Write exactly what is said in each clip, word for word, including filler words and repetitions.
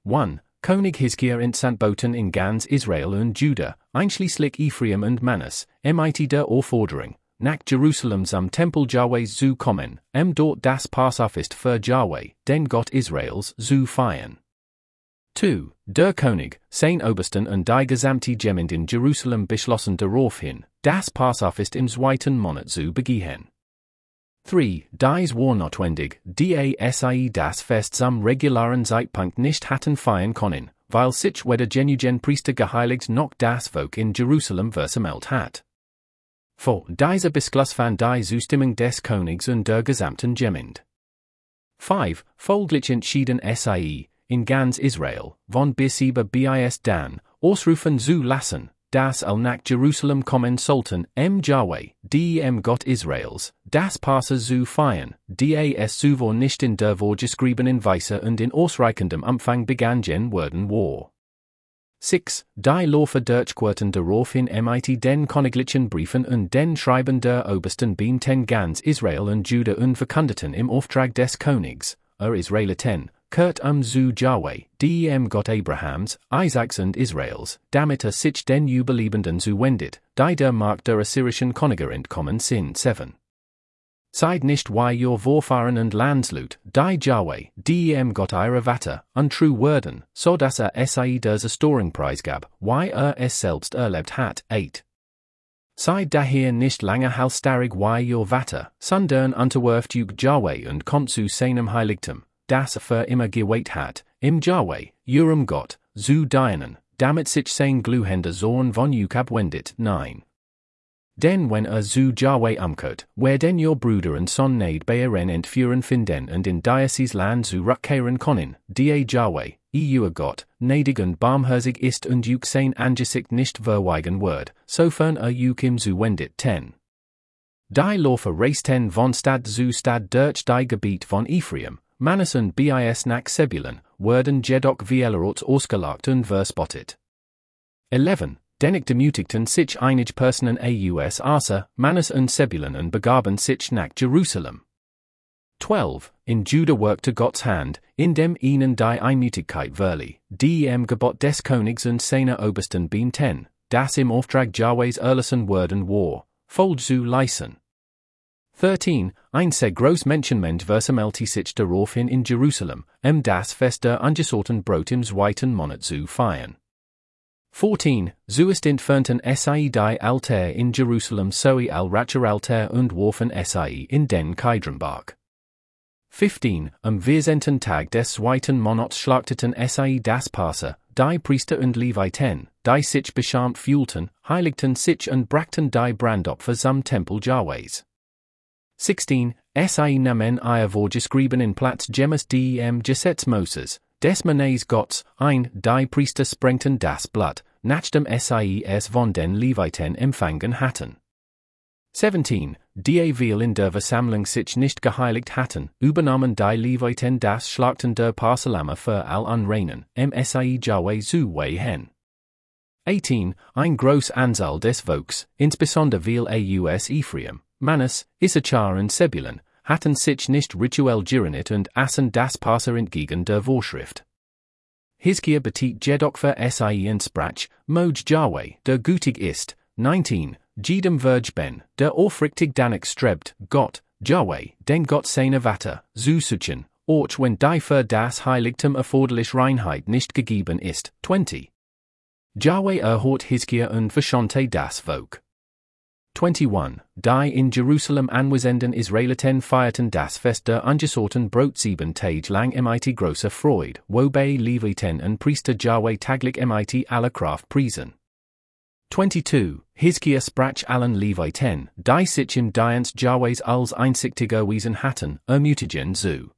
one. König Hiskia in Santboten in Ganz Israel und Juda, einschließlich Ephraim und Manas, mit der Aufforderung, nach Jerusalem zum Tempel Jahwehs zu kommen, um dort das Passafest für Jahweh, den Gott Israels, zu feiern. zwei. Der König, sein Obersten und die gesamte Gemeinde in Jerusalem beschlossen daraufhin, das Passafest im zweiten Monat zu begehen. drei. Dies war notwendig, da das Fest zum regularen Zeitpunkt nicht hatten feiern können, weil sich weder genugen Priester geheiligt noch das Volk in Jerusalem versammelt hat. vier. Dieser Beschluss fand die Zustimmung des Königs und der gesamten Gemeinde. fünf. Folglich entschieden sie, in ganz Israel, von bis über bis dann, ausrufen zu lassen, dass all nach Jerusalem kommen sollten, m Jahweh, dem Gott Israels, das Passa zu feiern, das zuvor nicht in der vorgeschriebenen Weise und in ausreichendem Umfang begangen worden war. sechs. Die Laufe durchquerten daraufhin mit den königlichen Briefen und den Schreiben der Obersten Beamten ganz Israel und Juda und verkündeten im Auftrag des Königs, er Israeliten, kehrt um zu Jahweh, dem Gott Abrahams, Isaaks und Israels, damit er sich den Überlebenden zuwendet, die der Macht der assyrischen Könige entkommen sind. sieben. Seid nicht wie your Vorfahren und Landslut, die Jahweh, dem Gott ihrer Vater, untrue werden, so dass er sie der Zerstörung preisgab, wie er es selbst erlebt hat. acht. Seid daher nicht lange halsstarrig wie your Vater, sondern unterwerft euch Jahweh und kommt zu seinem Heiligtum, das er für immer geweiht hat, im Jahweh, eurem Gott, zu dienen, damit sich sein glühender Zorn von euch abwendet. neun. Denn wenn er zu Jahweh umkehrt, werden your Brüder und Son nicht beeren entführen finden und in dieses Land zurückkehren können, die Jahweh, euer Gott, gnädig und barmherzig ist und euch sein Angesicht nicht verweigen wird, sofern er euch ihm zuwendet. zehn. Die Laufe reisten von Stadt zu Stadt durch die Gebiet von Ephraim, Manas und bis nach Zebulun, werden jedoch vielerorts ausgelagt und verspottet. elf. Dennoch demutigten sich einige Personen aus Asa, Manas und Zebulun und begaben sich nach Jerusalem. zwölf. In Juda workte Gottes Hand, indem ihnen die Einmütigkeit verlieh, die im Gebot des Königs und seiner Obersten Beamten, das im Auftrag Jahwehs erlassen worden war, voll zu leisten. dreizehn. Ein sehr groß Menschenmenge versammelte sich daraufhin in Jerusalem, um das Fest der ungesäuerten Brot im zweiten Monat zu feiern. vierzehn. Zuerst entfernten sie die Altäre in Jerusalem sowie al Altar und warfen sie in den Kidronberg. fünfzehn. Am vierzehnten Tag des zweiten Monats schlachteten sie das Passa, die Priester und Leviten, die sich beschämt fühlten, heiligten sich und brachten die Brandopfer zum Tempel Jahwehs. sechzehn. Sie nahmen ihr vorgeschriebenen Platz gemäß dem Gesetz Moses, des Mannes Gottes, ein, die Priester sprengten das Blut, nachdem sie es von den Leviten empfangen hatten. siebzehn. Die weil in der Versammlung sich nicht geheiligt hatten, übernahmen die Leviten das Schlachten der Passalama für all Unreinen, um sie Jahweh zu weihen. achtzehn. Ein groß Anzahl des Volks, insbesondere weil aus Ephraim, Manas, Issachar und Zebulun, hatten sich nicht rituell gereinigt und aßen das Passa entgegen der Vorschrift. Hiskia betet jedoch für sie und sprach, Moj Jahweh, der gütig ist. neunzehn. Jedem Verge ben, der aufrichtig danach strebt, Gott, Jahweh, den Gott seiner Vater, zu suchen, auch wenn die für das Heiligtum erforderlich Reinheit nicht gegeben ist. zwanzig. Jahweh erhört Hiskia und verschonte das Volk. einundzwanzig. Die in Jerusalem anwesenden Israeliten feierten das Fest der ungesäuerten Brot sieben Tage lang mit großer Freude, wobei Leviten und Priester Jahweh taglich mit aller Kraft priesen. zweiundzwanzig. Hiskia sprach allen Leviten, die sich im Dienst Jahwehs als einsichtig erwiesen hatten, ermutigen zu.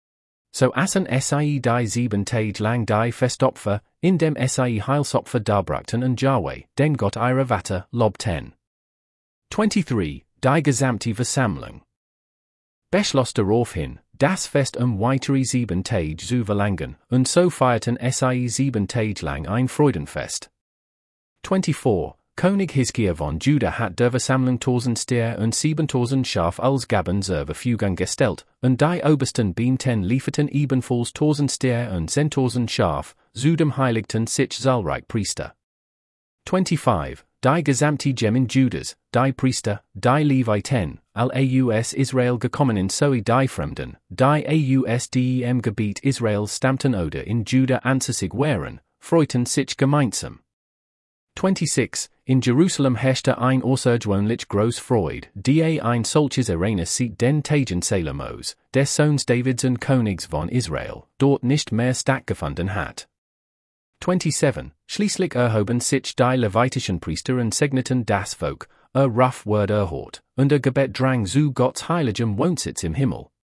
So aßen sie die sieben Tage lang die Festopfer, indem sie Heilsopfer darbrachten und Jahweh, den Gott ihrer Vater, lobten. dreiundzwanzig. Die gesamte Versammlung beschloss daraufhin, das Fest um weitere sieben Tage zu verlängern, und so feierten sie sieben Tage lang ein Freudenfest. vierundzwanzig. König Hiskia von Juda hat der Versammlung tausend Stier und siebentausend Schaf als Gaben zur Verfügung gestellt, und die obersten Beamten lieferten ebenfalls tausend Stier und zehntausend Schaf, zu dem Heiligten sich zahlreich Priester. twenty-five. Die gesamte Gemeinde Judas, die Priester, die Leviten, aus Israel gekommenen sowie die Fremden, die aus dem Gebiet Israels stammten oder in Juda ansässig waren, freuten sich gemeinsam. twenty-six. In Jerusalem herrschte ein außergewöhnlich groß Freude, die ein solches Ereignis seit den Tagen Salomos, des Sohns Davids und Königs von Israel, dort nicht mehr stattgefunden hat. twenty-seven. Schließlich erhoben sich die levitischen Priester und segneten das Volk, a rough word erhort, und a Gebet drang zu Gottes heiligem Wohnsitz im Himmel,